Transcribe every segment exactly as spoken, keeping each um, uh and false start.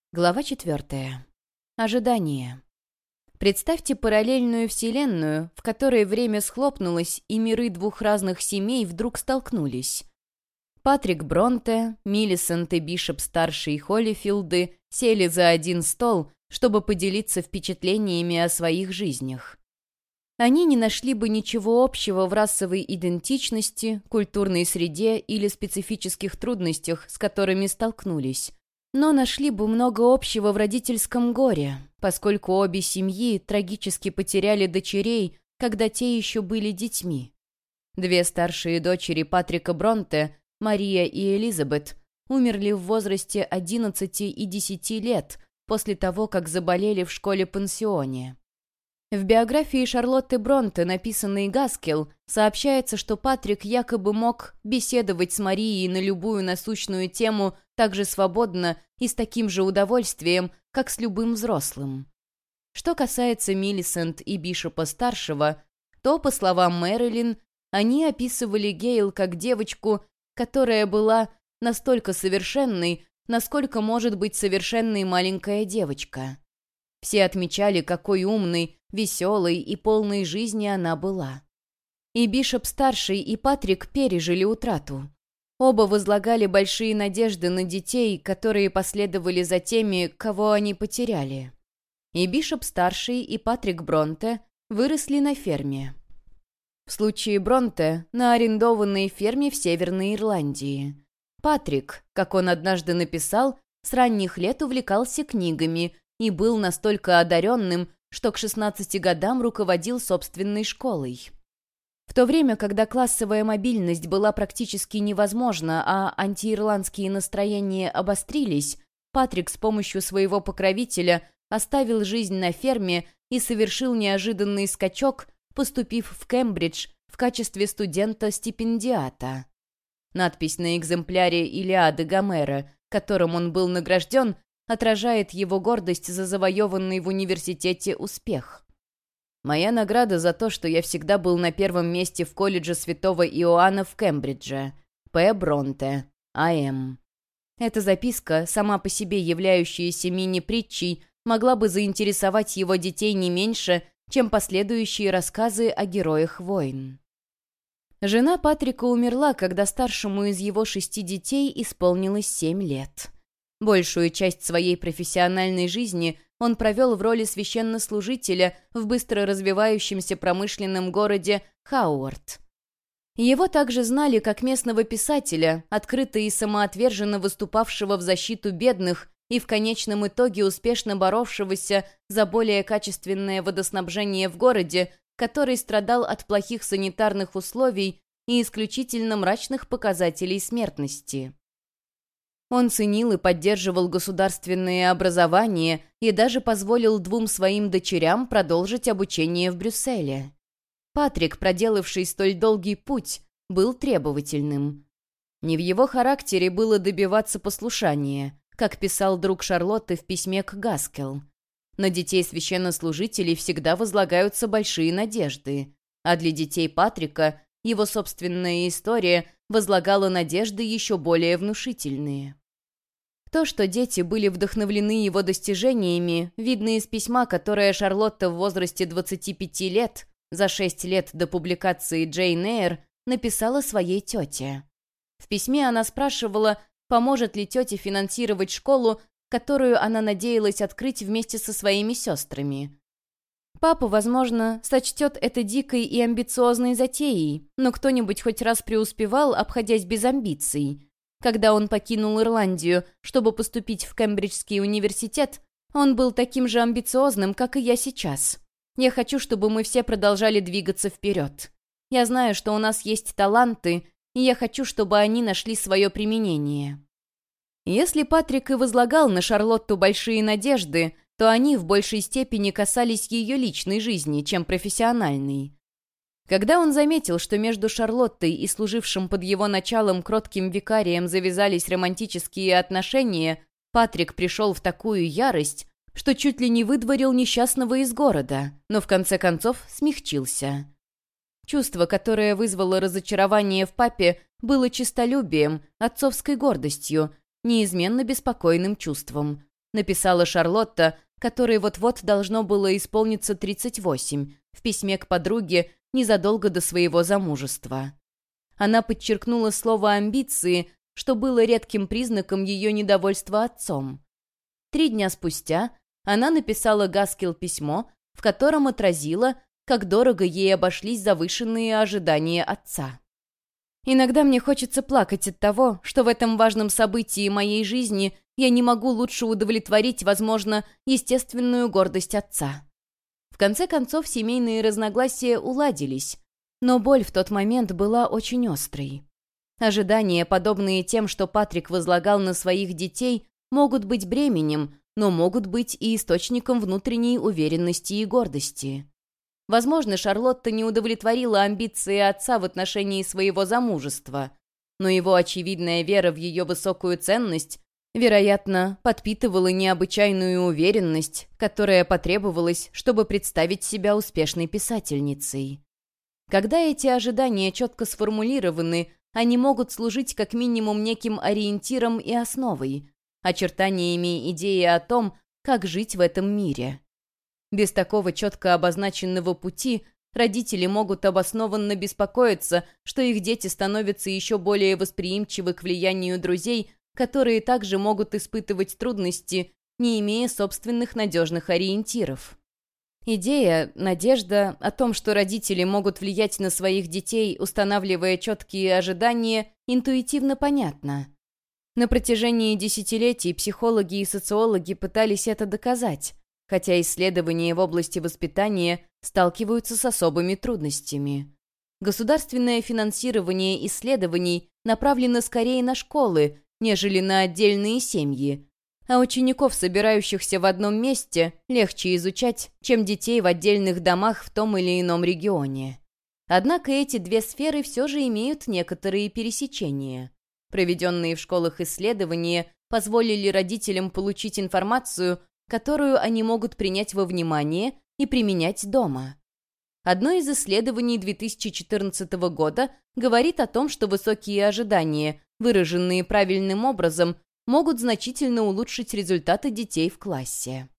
Глава четвертая. Ожидание. Представьте параллельную вселенную, в которой время схлопнулось, и миры двух разных семей вдруг столкнулись. Патрик Бронте, Миллисент и Бишоп-старший Холлифилды сели за один стол, чтобы поделиться впечатлениями о своих жизнях. Они не нашли бы ничего общего в расовой идентичности, культурной среде или специфических трудностях, с которыми столкнулись. Но нашли бы много общего в родительском горе, поскольку обе семьи трагически потеряли дочерей, когда те еще были детьми. Две старшие дочери Патрика Бронте, Мария и Элизабет, умерли в возрасте одиннадцати и десяти лет после того, как заболели в школе-пансионе. В биографии Шарлотты Бронте, написанной Гаскелл, сообщается, что Патрик якобы мог беседовать с Марией на любую насущную тему так же свободно и с таким же удовольствием, как с любым взрослым. Что касается Миллисент и Бишопа-старшего, то, по словам Мэрилин, они описывали Гейл как девочку, которая была настолько совершенной, насколько может быть совершенной маленькая девочка. Все отмечали, какой умной, веселой и полной жизни она была. И Бишоп-старший, и Патрик пережили утрату. Оба возлагали большие надежды на детей, которые последовали за теми, кого они потеряли. И Бишоп-старший, и Патрик Бронте выросли на ферме. В случае Бронте — на арендованной ферме в Северной Ирландии. Патрик, как он однажды написал, с ранних лет увлекался книгами и был настолько одаренным, что к шестнадцати годам руководил собственной школой. В то время, когда классовая мобильность была практически невозможна, а антиирландские настроения обострились, Патрик с помощью своего покровителя оставил жизнь на ферме и совершил неожиданный скачок, поступив в Кембридж в качестве студента-стипендиата. Надпись на экземпляре «Илиады» Гомера, которым он был награжден, отражает его гордость за завоеванный в университете успех. «Моя награда за то, что я всегда был на первом месте в колледже Святого Иоанна в Кембридже. П. Бронте. А М». Эта записка, сама по себе являющаяся мини-притчей, могла бы заинтересовать его детей не меньше, чем последующие рассказы о героях войн. Жена Патрика умерла, когда старшему из его шести детей исполнилось семь лет. Большую часть своей профессиональной жизни он провел в роли священнослужителя в быстро развивающемся промышленном городе Хауарт. Его также знали как местного писателя, открыто и самоотверженно выступавшего в защиту бедных и в конечном итоге успешно боровшегося за более качественное водоснабжение в городе, который страдал от плохих санитарных условий и исключительно мрачных показателей смертности. Он ценил и поддерживал государственное образование и даже позволил двум своим дочерям продолжить обучение в Брюсселе. Патрик, проделавший столь долгий путь, был требовательным. Не в его характере было добиваться послушания, как писал друг Шарлотты в письме к Гаскелл. На детей священнослужителей всегда возлагаются большие надежды, а для детей Патрика его собственная история возлагала надежды еще более внушительные. То, что дети были вдохновлены его достижениями, видно из письма, которое Шарлотта в возрасте двадцати пяти лет, за шесть лет до публикации Джейн Эйр, написала своей тете. В письме она спрашивала, поможет ли тете финансировать школу, которую она надеялась открыть вместе со своими сестрами. Папа, возможно, сочтет это дикой и амбициозной затеей, но кто-нибудь хоть раз преуспевал, обходясь без амбиций. Когда он покинул Ирландию, чтобы поступить в Кембриджский университет, он был таким же амбициозным, как и я сейчас. Я хочу, чтобы мы все продолжали двигаться вперед. Я знаю, что у нас есть таланты, и я хочу, чтобы они нашли свое применение. Если Патрик и возлагал на Шарлотту большие надежды, то они в большей степени касались ее личной жизни, чем профессиональной. Когда он заметил, что между Шарлоттой и служившим под его началом кротким викарием завязались романтические отношения, Патрик пришел в такую ярость, что чуть ли не выдворил несчастного из города, но в конце концов смягчился. Чувство, которое вызвало разочарование в папе, было честолюбием, отцовской гордостью, неизменно беспокойным чувством. написала Шарлотта, которой вот-вот должно было исполниться тридцать восемь, в письме к подруге незадолго до своего замужества. Она подчеркнула слово «амбиции», что было редким признаком ее недовольства отцом. Три дня спустя она написала Гаскел письмо, в котором отразила, как дорого ей обошлись завышенные ожидания отца. «Иногда мне хочется плакать от того, что в этом важном событии моей жизни я не могу лучше удовлетворить, возможно, естественную гордость отца». В конце концов, семейные разногласия уладились, но боль в тот момент была очень острой. Ожидания, подобные тем, что Патрик возлагал на своих детей, могут быть бременем, но могут быть и источником внутренней уверенности и гордости. Возможно, Шарлотта не удовлетворила амбиции отца в отношении своего замужества, но его очевидная вера в ее высокую ценность, вероятно, подпитывала необычайную уверенность, которая потребовалась, чтобы представить себя успешной писательницей. Когда эти ожидания четко сформулированы, они могут служить как минимум неким ориентиром и основой, очертаниями идеи о том, как жить в этом мире. Без такого четко обозначенного пути родители могут обоснованно беспокоиться, что их дети становятся еще более восприимчивы к влиянию друзей, которые также могут испытывать трудности, не имея собственных надежных ориентиров. Идея, надежда о том, что родители могут влиять на своих детей, устанавливая четкие ожидания, интуитивно понятна. На протяжении десятилетий психологи и социологи пытались это доказать, хотя исследования в области воспитания сталкиваются с особыми трудностями. Государственное финансирование исследований направлено скорее на школы, нежели на отдельные семьи, а учеников, собирающихся в одном месте, легче изучать, чем детей в отдельных домах в том или ином регионе. Однако эти две сферы все же имеют некоторые пересечения. Проведенные в школах исследования позволили родителям получить информацию, которую они могут принять во внимание и применять дома. Одно из исследований две тысячи четырнадцатого года говорит о том, что высокие ожидания, выраженные правильным образом, могут значительно улучшить результаты детей в классе.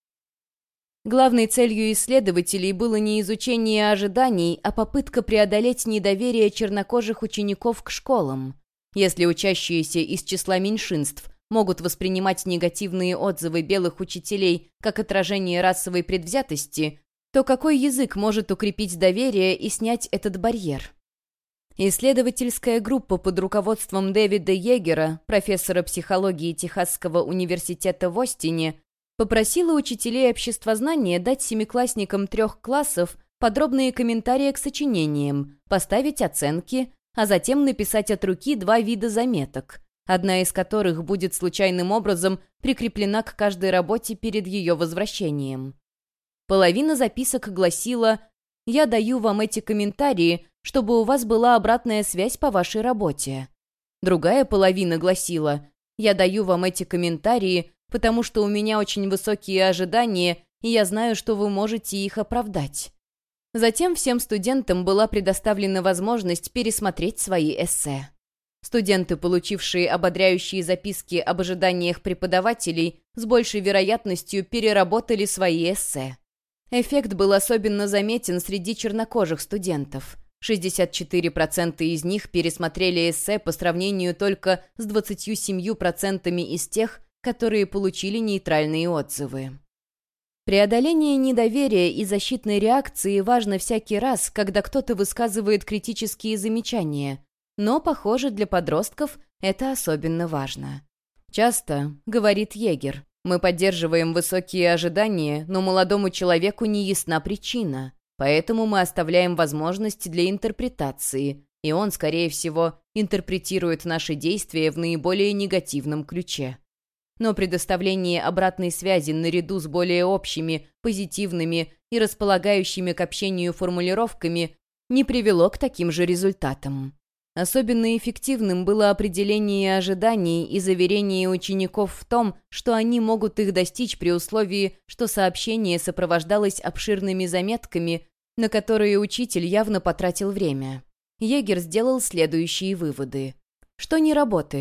Главной целью исследователей было не изучение ожиданий, а попытка преодолеть недоверие чернокожих учеников к школам. Если учащиеся из числа меньшинств могут воспринимать негативные отзывы белых учителей как отражение расовой предвзятости, то какой язык может укрепить доверие и снять этот барьер? Исследовательская группа под руководством Дэвида Йегера, профессора психологии Техасского университета в Остине, попросила учителей обществознания дать семиклассникам трех классов подробные комментарии к сочинениям, поставить оценки, а затем написать от руки два вида заметок, одна из которых будет случайным образом прикреплена к каждой работе перед ее возвращением. Половина записок гласила: «Я даю вам эти комментарии, чтобы у вас была обратная связь по вашей работе». Другая половина гласила: «Я даю вам эти комментарии, потому что у меня очень высокие ожидания, и я знаю, что вы можете их оправдать». Затем всем студентам была предоставлена возможность пересмотреть свои эссе. Студенты, получившие ободряющие записки об ожиданиях преподавателей, с большей вероятностью переработали свои эссе. Эффект был особенно заметен среди чернокожих студентов. шестьдесят четыре процента из них пересмотрели эссе по сравнению только с двадцатью семью процентами из тех, которые получили нейтральные отзывы. Преодоление недоверия и защитной реакции важно всякий раз, когда кто-то высказывает критические замечания, но, похоже, для подростков это особенно важно. «Часто, — говорит Йегер, — мы поддерживаем высокие ожидания, но молодому человеку не ясна причина, поэтому мы оставляем возможность для интерпретации, и он, скорее всего, интерпретирует наши действия в наиболее негативном ключе. Но предоставление обратной связи наряду с более общими, позитивными и располагающими к общению формулировками не привело к таким же результатам. Особенно эффективным было определение ожиданий и заверение учеников в том, что они могут их достичь при условии, что сообщение сопровождалось обширными заметками, на которые учитель явно потратил время. Йегер сделал следующие выводы. Что не работает?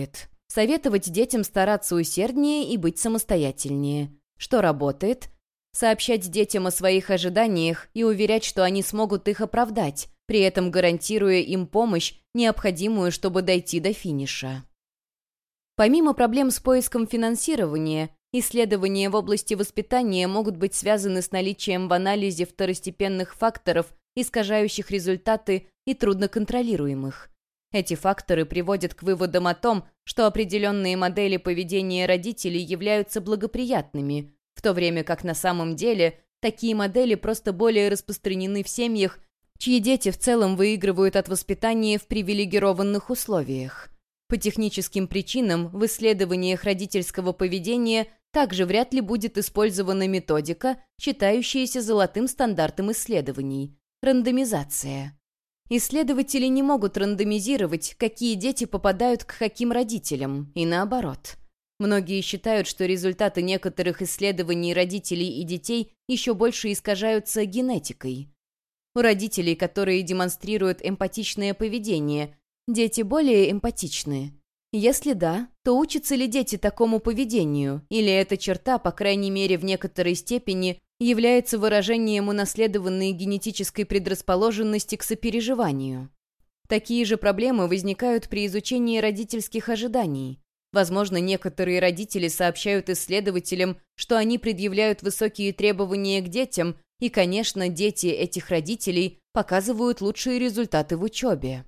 Советовать детям стараться усерднее и быть самостоятельнее. Что работает? Сообщать детям о своих ожиданиях и уверять, что они смогут их оправдать, при этом гарантируя им помощь, необходимую, чтобы дойти до финиша. Помимо проблем с поиском финансирования, исследования в области воспитания могут быть связаны с наличием в анализе второстепенных факторов, искажающих результаты и трудноконтролируемых. Эти факторы приводят к выводам о том, что определенные модели поведения родителей являются благоприятными, в то время как на самом деле такие модели просто более распространены в семьях, чьи дети в целом выигрывают от воспитания в привилегированных условиях. По техническим причинам в исследованиях родительского поведения также вряд ли будет использована методика, считающаяся золотым стандартом исследований – рандомизация. Исследователи не могут рандомизировать, какие дети попадают к каким родителям, и наоборот. Многие считают, что результаты некоторых исследований родителей и детей еще больше искажаются генетикой. У родителей, которые демонстрируют эмпатичное поведение, дети более эмпатичны. Если да, то учатся ли дети такому поведению, или эта черта, по крайней мере в некоторой степени, является выражением унаследованной генетической предрасположенности к сопереживанию? Такие же проблемы возникают при изучении родительских ожиданий. Возможно, некоторые родители сообщают исследователям, что они предъявляют высокие требования к детям, и, конечно, дети этих родителей показывают лучшие результаты в учебе.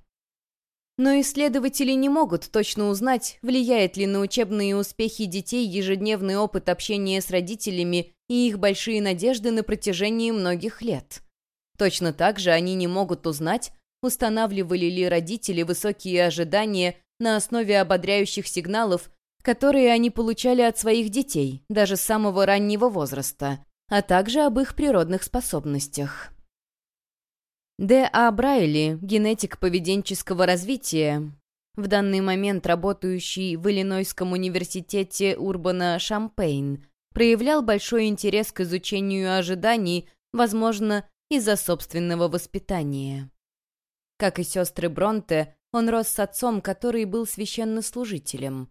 Но исследователи не могут точно узнать, влияет ли на учебные успехи детей ежедневный опыт общения с родителями и их большие надежды на протяжении многих лет. Точно так же они не могут узнать, устанавливали ли родители высокие ожидания на основе ободряющих сигналов, которые они получали от своих детей, даже с самого раннего возраста, а также об их природных способностях. Д А Брайли, генетик поведенческого развития, в данный момент работающий в Иллинойском университете Урбана-Шампейн, проявлял большой интерес к изучению ожиданий, возможно, из-за собственного воспитания. Как и сестры Бронте, он рос с отцом, который был священнослужителем.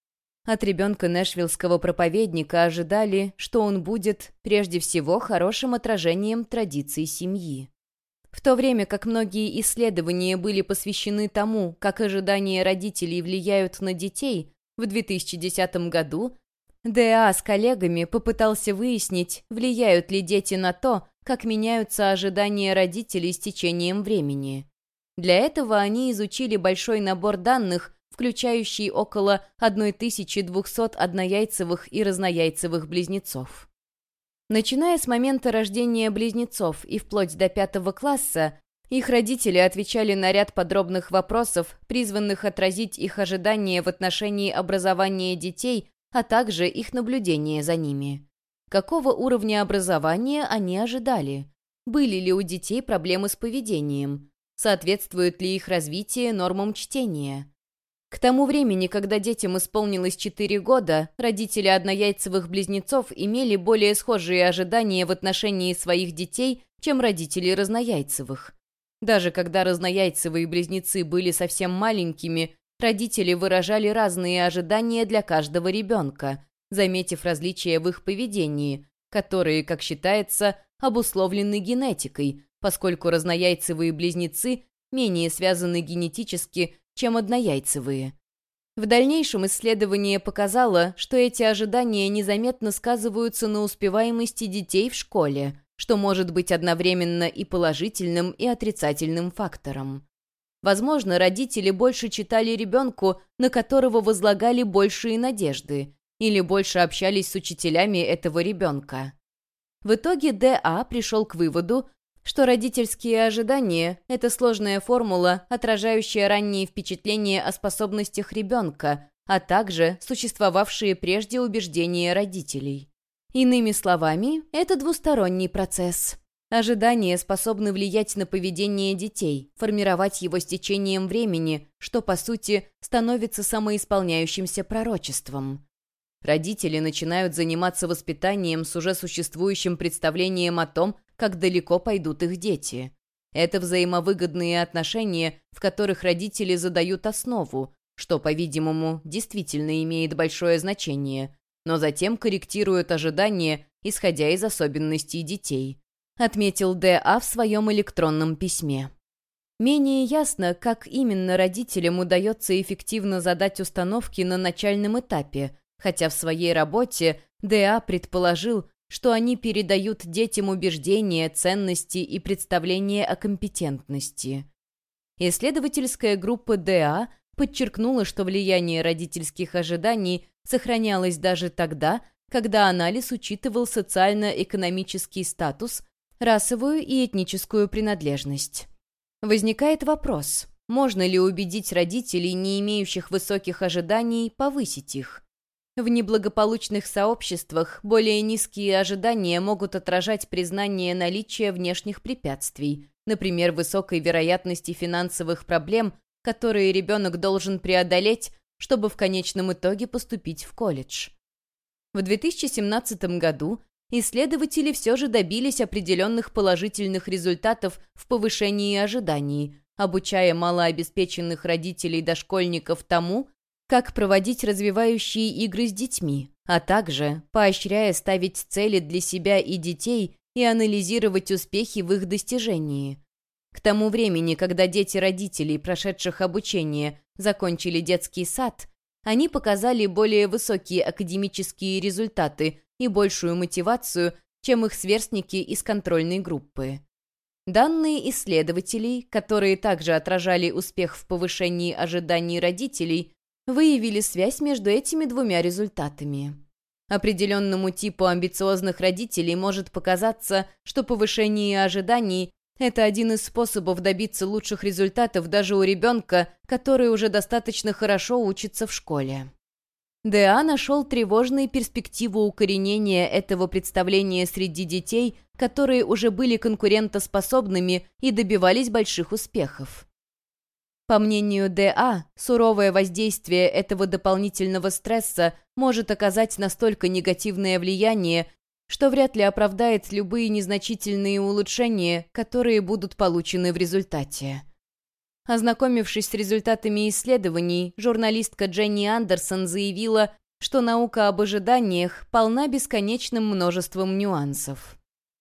От ребенка нэшвиллского проповедника ожидали, что он будет, прежде всего, хорошим отражением традиций семьи. В то время как многие исследования были посвящены тому, как ожидания родителей влияют на детей, в две тысячи десятом году Д А с коллегами попытался выяснить, влияют ли дети на то, как меняются ожидания родителей с течением времени. Для этого они изучили большой набор данных, включающий около тысяча двести однояйцевых и разнояйцевых близнецов. Начиная с момента рождения близнецов и вплоть до пятого класса, их родители отвечали на ряд подробных вопросов, призванных отразить их ожидания в отношении образования детей, а также их наблюдения за ними. Какого уровня образования они ожидали? Были ли у детей проблемы с поведением? Соответствует ли их развитие нормам чтения? К тому времени, когда детям исполнилось четыре года, родители однояйцевых близнецов имели более схожие ожидания в отношении своих детей, чем родители разнояйцевых. Даже когда разнояйцевые близнецы были совсем маленькими, родители выражали разные ожидания для каждого ребенка, заметив различия в их поведении, которые, как считается, обусловлены генетикой, поскольку разнояйцевые близнецы менее связаны генетически, чем однояйцевые. В дальнейшем исследование показало, что эти ожидания незаметно сказываются на успеваемости детей в школе, что может быть одновременно и положительным, и отрицательным фактором. Возможно, родители больше читали ребенку, на которого возлагали большие надежды, или больше общались с учителями этого ребенка. В итоге Д А пришел к выводу, что родительские ожидания – это сложная формула, отражающая ранние впечатления о способностях ребенка, а также существовавшие прежде убеждения родителей. Иными словами, это двусторонний процесс. Ожидания способны влиять на поведение детей, формировать его с течением времени, что, по сути, становится самоисполняющимся пророчеством. Родители начинают заниматься воспитанием с уже существующим представлением о том, как далеко пойдут их дети. Это взаимовыгодные отношения, в которых родители задают основу, что, по-видимому, действительно имеет большое значение, но затем корректируют ожидания, исходя из особенностей детей», отметил Д А в своем электронном письме. Менее ясно, как именно родителям удается эффективно задать установки на начальном этапе, хотя в своей работе Д А предположил, что они передают детям убеждения, ценности и представления о компетентности. Исследовательская группа Д А подчеркнула, что влияние родительских ожиданий сохранялось даже тогда, когда анализ учитывал социально-экономический статус, расовую и этническую принадлежность. Возникает вопрос, можно ли убедить родителей, не имеющих высоких ожиданий, повысить их? В неблагополучных сообществах более низкие ожидания могут отражать признание наличия внешних препятствий, например, высокой вероятности финансовых проблем, которые ребенок должен преодолеть, чтобы в конечном итоге поступить в колледж. В две тысячи семнадцатом году исследователи все же добились определенных положительных результатов в повышении ожиданий, обучая малообеспеченных родителей дошкольников тому, как проводить развивающие игры с детьми, а также поощряя ставить цели для себя и детей и анализировать успехи в их достижении. К тому времени, когда дети родителей, прошедших обучение, закончили детский сад, они показали более высокие академические результаты и большую мотивацию, чем их сверстники из контрольной группы. Данные исследователей, которые также отражали успех в повышении ожиданий родителей, выявили связь между этими двумя результатами. Определенному типу амбициозных родителей может показаться, что повышение ожиданий – это один из способов добиться лучших результатов даже у ребенка, который уже достаточно хорошо учится в школе. Д А нашел тревожной перспективу укоренения этого представления среди детей, которые уже были конкурентоспособными и добивались больших успехов. По мнению Д А, суровое воздействие этого дополнительного стресса может оказать настолько негативное влияние, что вряд ли оправдает любые незначительные улучшения, которые будут получены в результате. Ознакомившись с результатами исследований, журналистка Дженни Андерсон заявила, что наука об ожиданиях полна бесконечным множеством нюансов.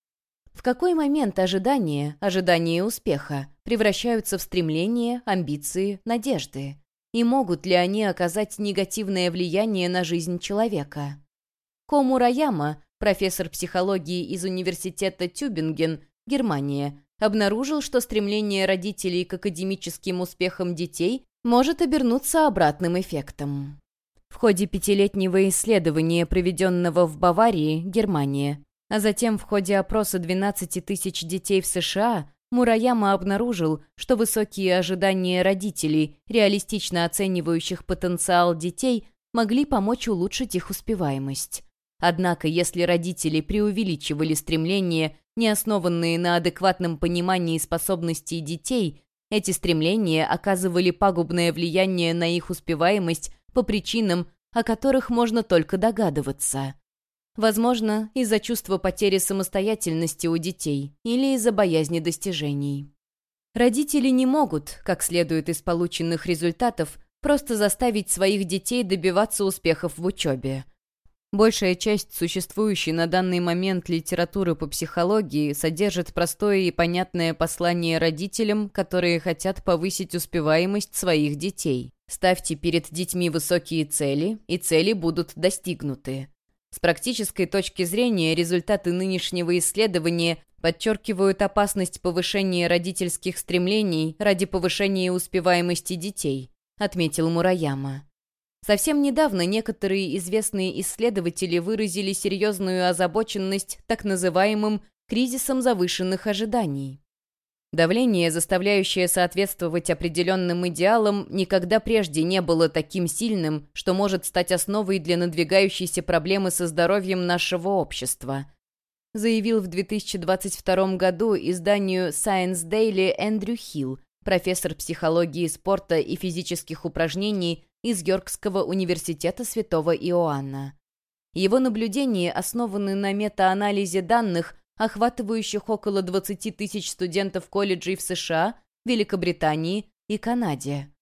В какой момент ожидания, ожидания успеха, превращаются в стремления, амбиции, надежды? И могут ли они оказать негативное влияние на жизнь человека? Ко Мураяма, профессор психологии из университета Тюбинген, Германия, обнаружил, что стремление родителей к академическим успехам детей может обернуться обратным эффектом. В ходе пятилетнего исследования, проведенного в Баварии, Германия, а затем в ходе опроса двенадцати тысяч детей в С Ш А, Мураяма обнаружил, что высокие ожидания родителей, реалистично оценивающих потенциал детей, могли помочь улучшить их успеваемость. Однако, если родители преувеличивали стремления, не основанные на адекватном понимании способностей детей, эти стремления оказывали пагубное влияние на их успеваемость по причинам, о которых можно только догадываться. Возможно, из-за чувства потери самостоятельности у детей или из-за боязни достижений. Родители не могут, как следует из полученных результатов, просто заставить своих детей добиваться успехов в учебе. Большая часть существующей на данный момент литературы по психологии содержит простое и понятное послание родителям, которые хотят повысить успеваемость своих детей. Ставьте перед детьми высокие цели, и цели будут достигнуты. С практической точки зрения результаты нынешнего исследования подчеркивают опасность повышения родительских стремлений ради повышения успеваемости детей, отметил Мураяма. Совсем недавно некоторые известные исследователи выразили серьезную озабоченность так называемым кризисом завышенных ожиданий. Давление, заставляющее соответствовать определенным идеалам, никогда прежде не было таким сильным, что может стать основой для надвигающейся проблемы со здоровьем нашего общества, заявил в две тысячи двадцать втором году изданию Science Daily Эндрю Хилл, профессор психологии спорта и физических упражнений из Йоркского университета Святого Иоанна. Его наблюдения основаны на метаанализе данных, охватывающих около двадцати тысяч студентов колледжей в С Ш А, Великобритании и Канаде.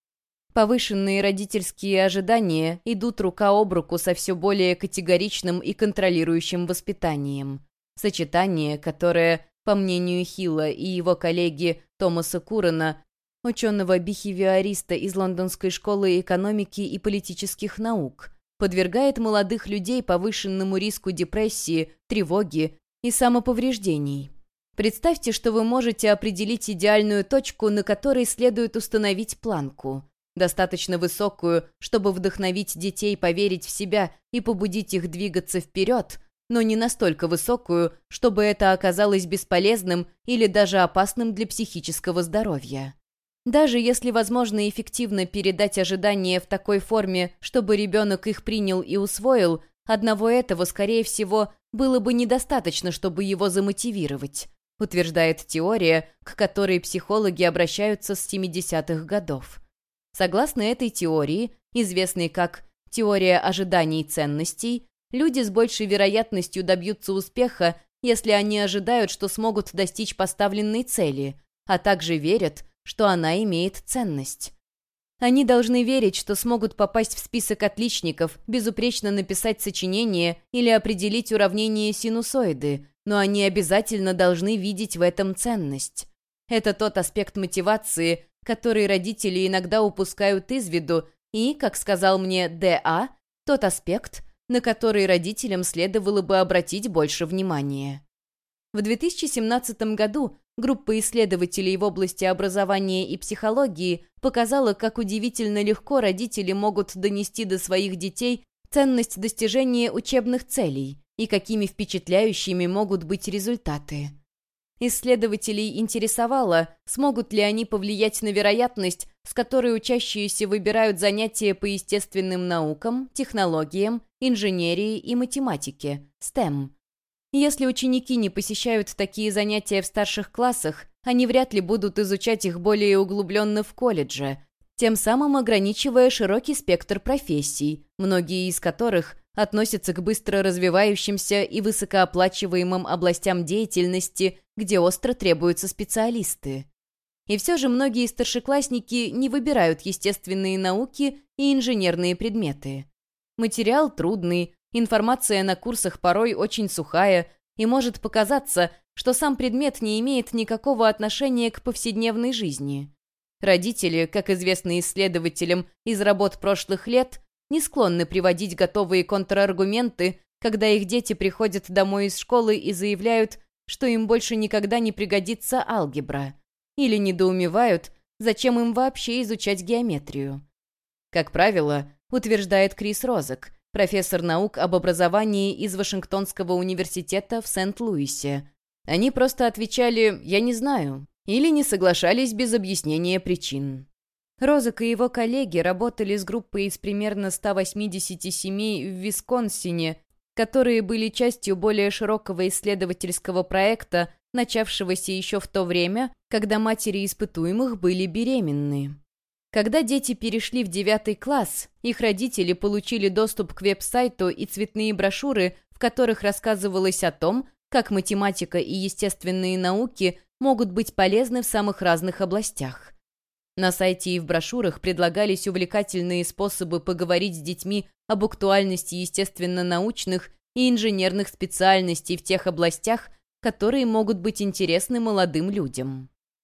Повышенные родительские ожидания идут рука об руку со все более категоричным и контролирующим воспитанием. Сочетание, которое, по мнению Хилла и его коллеги Томаса Куррена, ученого-бихевиориста из Лондонской школы экономики и политических наук, подвергает молодых людей повышенному риску депрессии, тревоги и самоповреждений. Представьте, что вы можете определить идеальную точку, на которой следует установить планку. Достаточно высокую, чтобы вдохновить детей поверить в себя и побудить их двигаться вперед, но не настолько высокую, чтобы это оказалось бесполезным или даже опасным для психического здоровья. Даже если возможно эффективно передать ожидания в такой форме, чтобы ребенок их принял и усвоил, одного этого, скорее всего, было бы недостаточно, чтобы его замотивировать, утверждает теория, к которой психологи обращаются с семидесятых годов. Согласно этой теории, известной как «теория ожиданий и ценностей», люди с большей вероятностью добьются успеха, если они ожидают, что смогут достичь поставленной цели, а также верят, что она имеет ценность. Они должны верить, что смогут попасть в список отличников, безупречно написать сочинение или определить уравнение синусоиды, но они обязательно должны видеть в этом ценность. Это тот аспект мотивации, который родители иногда упускают из виду, и, как сказал мне Д А, тот аспект, на который родителям следовало бы обратить больше внимания. В две тысячи семнадцатом году группа исследователей в области образования и психологии показала, как удивительно легко родители могут донести до своих детей ценность достижения учебных целей и какими впечатляющими могут быть результаты. Исследователей интересовало, смогут ли они повлиять на вероятность, с которой учащиеся выбирают занятия по естественным наукам, технологиям, инженерии и математике, стэм. Если ученики не посещают такие занятия в старших классах, они вряд ли будут изучать их более углубленно в колледже, тем самым ограничивая широкий спектр профессий, многие из которых относятся к быстро развивающимся и высокооплачиваемым областям деятельности, где остро требуются специалисты. И все же многие старшеклассники не выбирают естественные науки и инженерные предметы. Материал трудный, информация на курсах порой очень сухая, и может показаться, что сам предмет не имеет никакого отношения к повседневной жизни. Родители, как известно исследователям из работ прошлых лет, не склонны приводить готовые контраргументы, когда их дети приходят домой из школы и заявляют, что им больше никогда не пригодится алгебра, или недоумевают, зачем им вообще изучать геометрию. Как правило, утверждает Крис Розек, профессор наук об образовании из Вашингтонского университета в Сент-Луисе. Они просто отвечали «я не знаю» или не соглашались без объяснения причин. Розек и его коллеги работали с группой из примерно ста восьмидесяти семей в Висконсине, которые были частью более широкого исследовательского проекта, начавшегося еще в то время, когда матери испытуемых были беременны. Когда дети перешли в девятый класс, их родители получили доступ к веб-сайту и цветные брошюры, в которых рассказывалось о том, как математика и естественные науки могут быть полезны в самых разных областях. На сайте и в брошюрах предлагались увлекательные способы поговорить с детьми об актуальности естественно-научных и инженерных специальностей в тех областях, которые могут быть интересны молодым людям.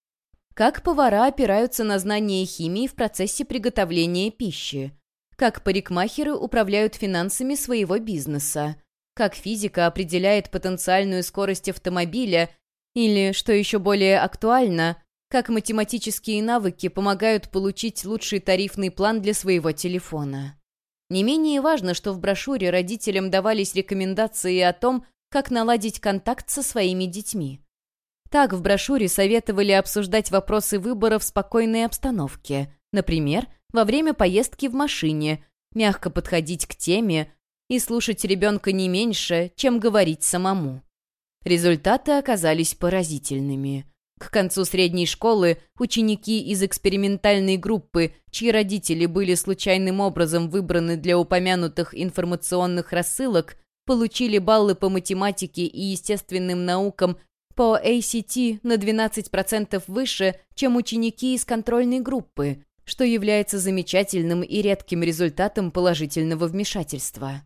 Как повара опираются на знания химии в процессе приготовления пищи. Как парикмахеры управляют финансами своего бизнеса. Как физика определяет потенциальную скорость автомобиля. Или, что еще более актуально, как математические навыки помогают получить лучший тарифный план для своего телефона. Не менее важно, что в брошюре родителям давались рекомендации о том, как наладить контакт со своими детьми. Так в брошюре советовали обсуждать вопросы выбора в спокойной обстановке, например, во время поездки в машине, мягко подходить к теме и слушать ребенка не меньше, чем говорить самому. Результаты оказались поразительными. К концу средней школы ученики из экспериментальной группы, чьи родители были случайным образом выбраны для упомянутых информационных рассылок, получили баллы по математике и естественным наукам по эй си ти на двенадцать процентов выше, чем ученики из контрольной группы, что является замечательным и редким результатом положительного вмешательства.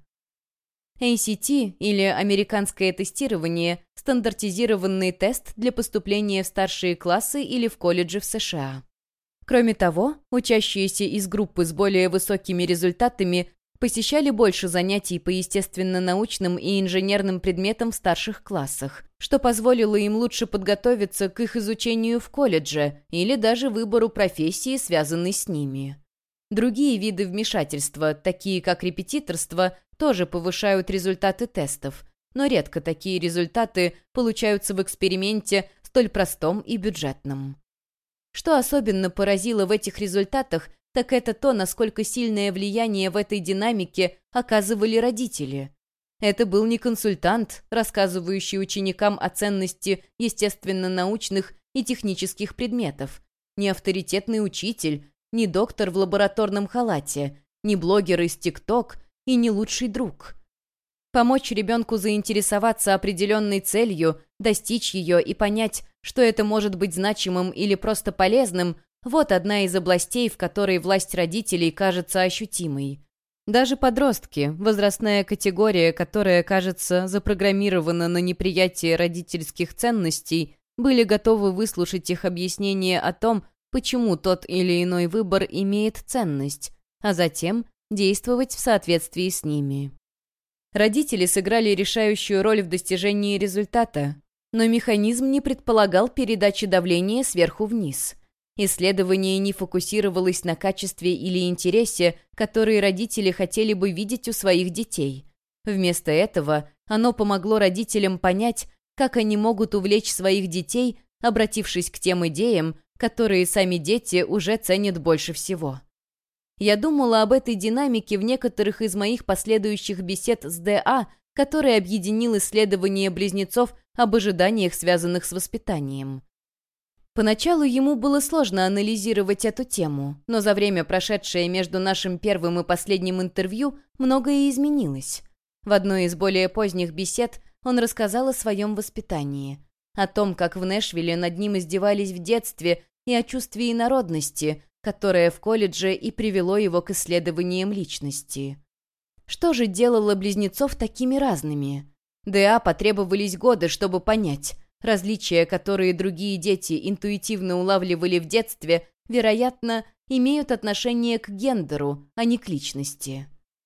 эй си ти, или американское тестирование, стандартизированный тест для поступления в старшие классы или в колледжи в США. Кроме того, учащиеся из группы с более высокими результатами посещали больше занятий по естественно-научным и инженерным предметам в старших классах, что позволило им лучше подготовиться к их изучению в колледже или даже выбору профессии, связанной с ними. Другие виды вмешательства, такие как репетиторство, тоже повышают результаты тестов, но редко такие результаты получаются в эксперименте столь простом и бюджетном. Что особенно поразило в этих результатах, так это то, насколько сильное влияние в этой динамике оказывали родители. Это был не консультант, рассказывающий ученикам о ценности естественно-научных и технических предметов, не авторитетный учитель, не доктор в лабораторном халате, не блогер из ТикТок и не лучший друг. Помочь ребенку заинтересоваться определенной целью, достичь ее и понять, что это может быть значимым или просто полезным – вот одна из областей, в которой власть родителей кажется ощутимой. Даже подростки, возрастная категория, которая, кажется, запрограммирована на неприятие родительских ценностей, были готовы выслушать их объяснение о том, почему тот или иной выбор имеет ценность, а затем действовать в соответствии с ними. Родители сыграли решающую роль в достижении результата, но механизм не предполагал передачи давления сверху вниз. Исследование не фокусировалось на качестве или интересе, которые родители хотели бы видеть у своих детей. Вместо этого оно помогло родителям понять, как они могут увлечь своих детей, обратившись к тем идеям, которые сами дети уже ценят больше всего. Я думала об этой динамике в некоторых из моих последующих бесед с Д А, который объединил исследования близнецов об ожиданиях, связанных с воспитанием. Поначалу ему было сложно анализировать эту тему, но за время, прошедшее между нашим первым и последним интервью, многое изменилось. В одной из более поздних бесед он рассказал о своем воспитании, о том, как в Нэшвилле над ним издевались в детстве, и о чувстве инородности, которое в колледже и привело его к исследованиям личности. Что же делало близнецов такими разными? Д А потребовались годы, чтобы понять – различия, которые другие дети интуитивно улавливали в детстве, вероятно, имеют отношение к гендеру, а не к личности.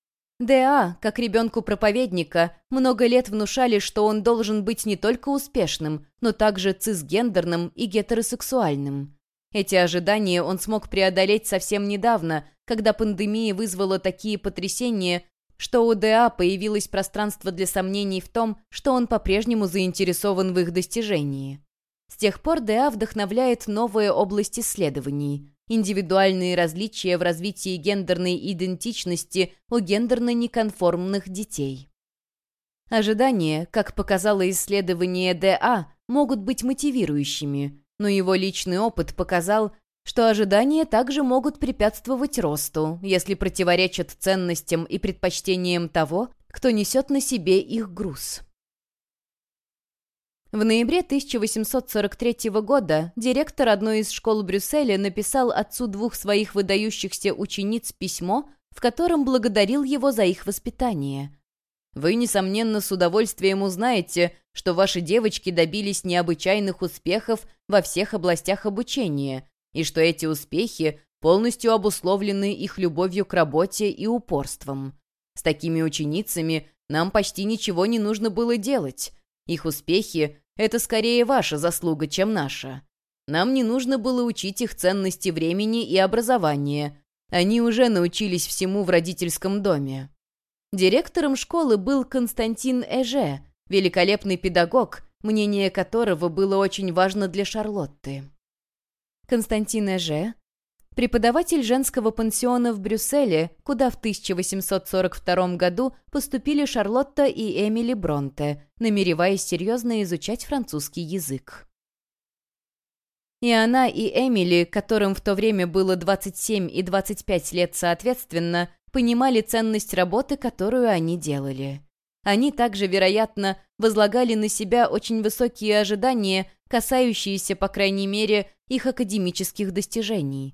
Д А, как ребенку проповедника, много лет внушали, что он должен быть не только успешным, но также цисгендерным и гетеросексуальным. Эти ожидания он смог преодолеть совсем недавно, когда пандемия вызвала такие потрясения, что у Д А появилось пространство для сомнений в том, что он по-прежнему заинтересован в их достижении. С тех пор Д А вдохновляет новые области исследований – индивидуальные различия в развитии гендерной идентичности у гендерно-неконформных детей. Ожидания, как показало исследование Д А, могут быть мотивирующими, но его личный опыт показал, что ожидания также могут препятствовать росту, если противоречат ценностям и предпочтениям того, кто несет на себе их груз. В ноябре тысяча восемьсот сорок третьего года директор одной из школ Брюсселя написал отцу двух своих выдающихся учениц письмо, в котором благодарил его за их воспитание. «Вы, несомненно, с удовольствием узнаете, что ваши девочки добились необычайных успехов во всех областях обучения, и что эти успехи полностью обусловлены их любовью к работе и упорством. С такими ученицами нам почти ничего не нужно было делать. Их успехи — это скорее ваша заслуга, чем наша. Нам не нужно было учить их ценности времени и образования. Они уже научились всему в родительском доме». Директором школы был Константин Эже, великолепный педагог, мнение которого было очень важно для Шарлотты. Константин Эже – преподаватель женского пансиона в Брюсселе, куда в тысяча восемьсот сорок втором году поступили Шарлотта и Эмили Бронте, намереваясь серьезно изучать французский язык. И она, и Эмили, которым в то время было двадцать семь и двадцать пять лет соответственно, понимали ценность работы, которую они делали. Они также, вероятно, возлагали на себя очень высокие ожидания, касающиеся, по крайней мере, их академических достижений.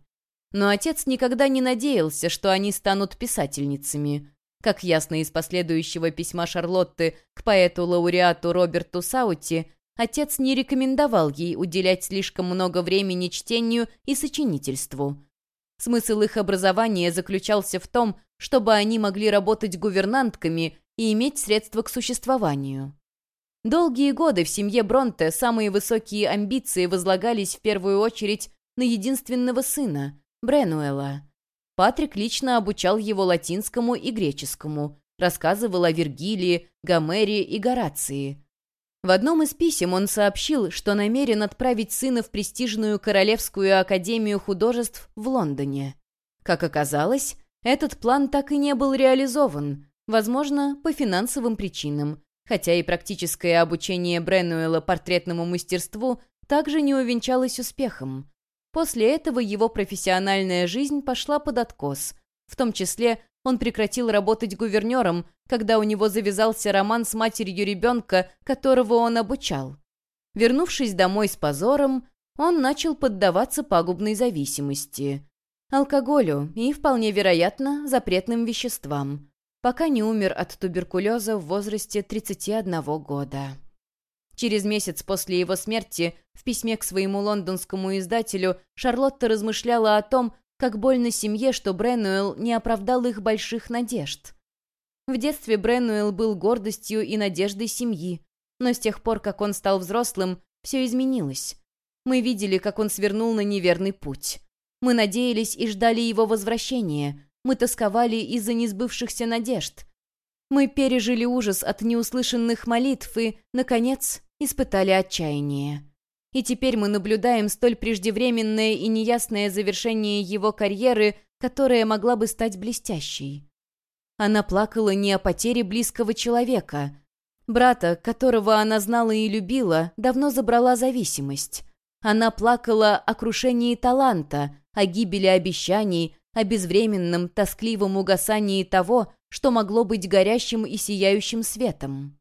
Но отец никогда не надеялся, что они станут писательницами. Как ясно из последующего письма Шарлотты к поэту-лауреату Роберту Саути, отец не рекомендовал ей уделять слишком много времени чтению и сочинительству. Смысл их образования заключался в том, чтобы они могли работать гувернантками и иметь средства к существованию. Долгие годы в семье Бронте самые высокие амбиции возлагались в первую очередь на единственного сына, Бренуэла. Патрик лично обучал его латинскому и греческому, рассказывал о Вергилии, Гомере и Горации. В одном из писем он сообщил, что намерен отправить сына в престижную Королевскую академию художеств в Лондоне. Как оказалось, этот план так и не был реализован, возможно, по финансовым причинам, хотя и практическое обучение Бренуэла портретному мастерству также не увенчалось успехом. После этого его профессиональная жизнь пошла под откос. В том числе он прекратил работать гувернером, когда у него завязался роман с матерью ребенка, которого он обучал. Вернувшись домой с позором, он начал поддаваться пагубной зависимости. Алкоголю и, вполне вероятно, запретным веществам, пока не умер от туберкулеза в возрасте тридцати одного года. Через месяц после его смерти в письме к своему лондонскому издателю Шарлотта размышляла о том, как больно семье, что Бренуэлл не оправдал их больших надежд. В детстве Бренуэлл был гордостью и надеждой семьи, но с тех пор, как он стал взрослым, все изменилось. Мы видели, как он свернул на неверный путь. Мы надеялись и ждали его возвращения. Мы тосковали из-за несбывшихся надежд. Мы пережили ужас от неуслышанных молитв и, наконец, испытали отчаяние. И теперь мы наблюдаем столь преждевременное и неясное завершение его карьеры, которая могла бы стать блестящей. Она плакала не о потере близкого человека. Брата, которого она знала и любила, давно забрала зависимость. Она плакала о крушении таланта, о гибели обещаний, о безвременном, тоскливом угасании того, что могло быть горящим и сияющим светом.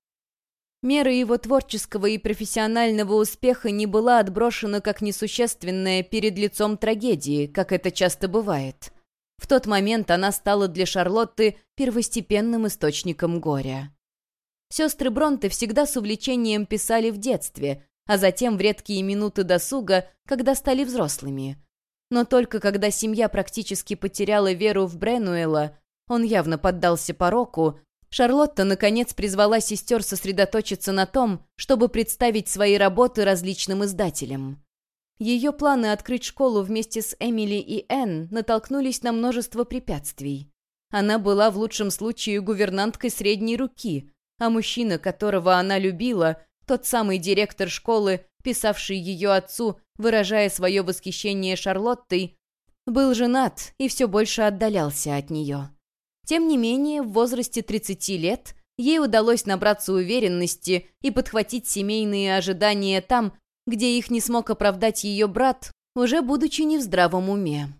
Мера его творческого и профессионального успеха не была отброшена как несущественная перед лицом трагедии, как это часто бывает. В тот момент она стала для Шарлотты первостепенным источником горя. Сестры Бронте всегда с увлечением писали в детстве, а затем в редкие минуты досуга, когда стали взрослыми. Но только когда семья практически потеряла веру в Бренуэла, он явно поддался пороку, Шарлотта, наконец, призвала сестер сосредоточиться на том, чтобы представить свои работы различным издателям. Ее планы открыть школу вместе с Эмили и Энн натолкнулись на множество препятствий. Она была в лучшем случае гувернанткой средней руки, а мужчина, которого она любила, тот самый директор школы, писавший ее отцу, выражая свое восхищение Шарлоттой, был женат и все больше отдалялся от нее. Тем не менее, в возрасте тридцати лет ей удалось набраться уверенности и подхватить семейные ожидания там, где их не смог оправдать ее брат, уже будучи не в здравом уме.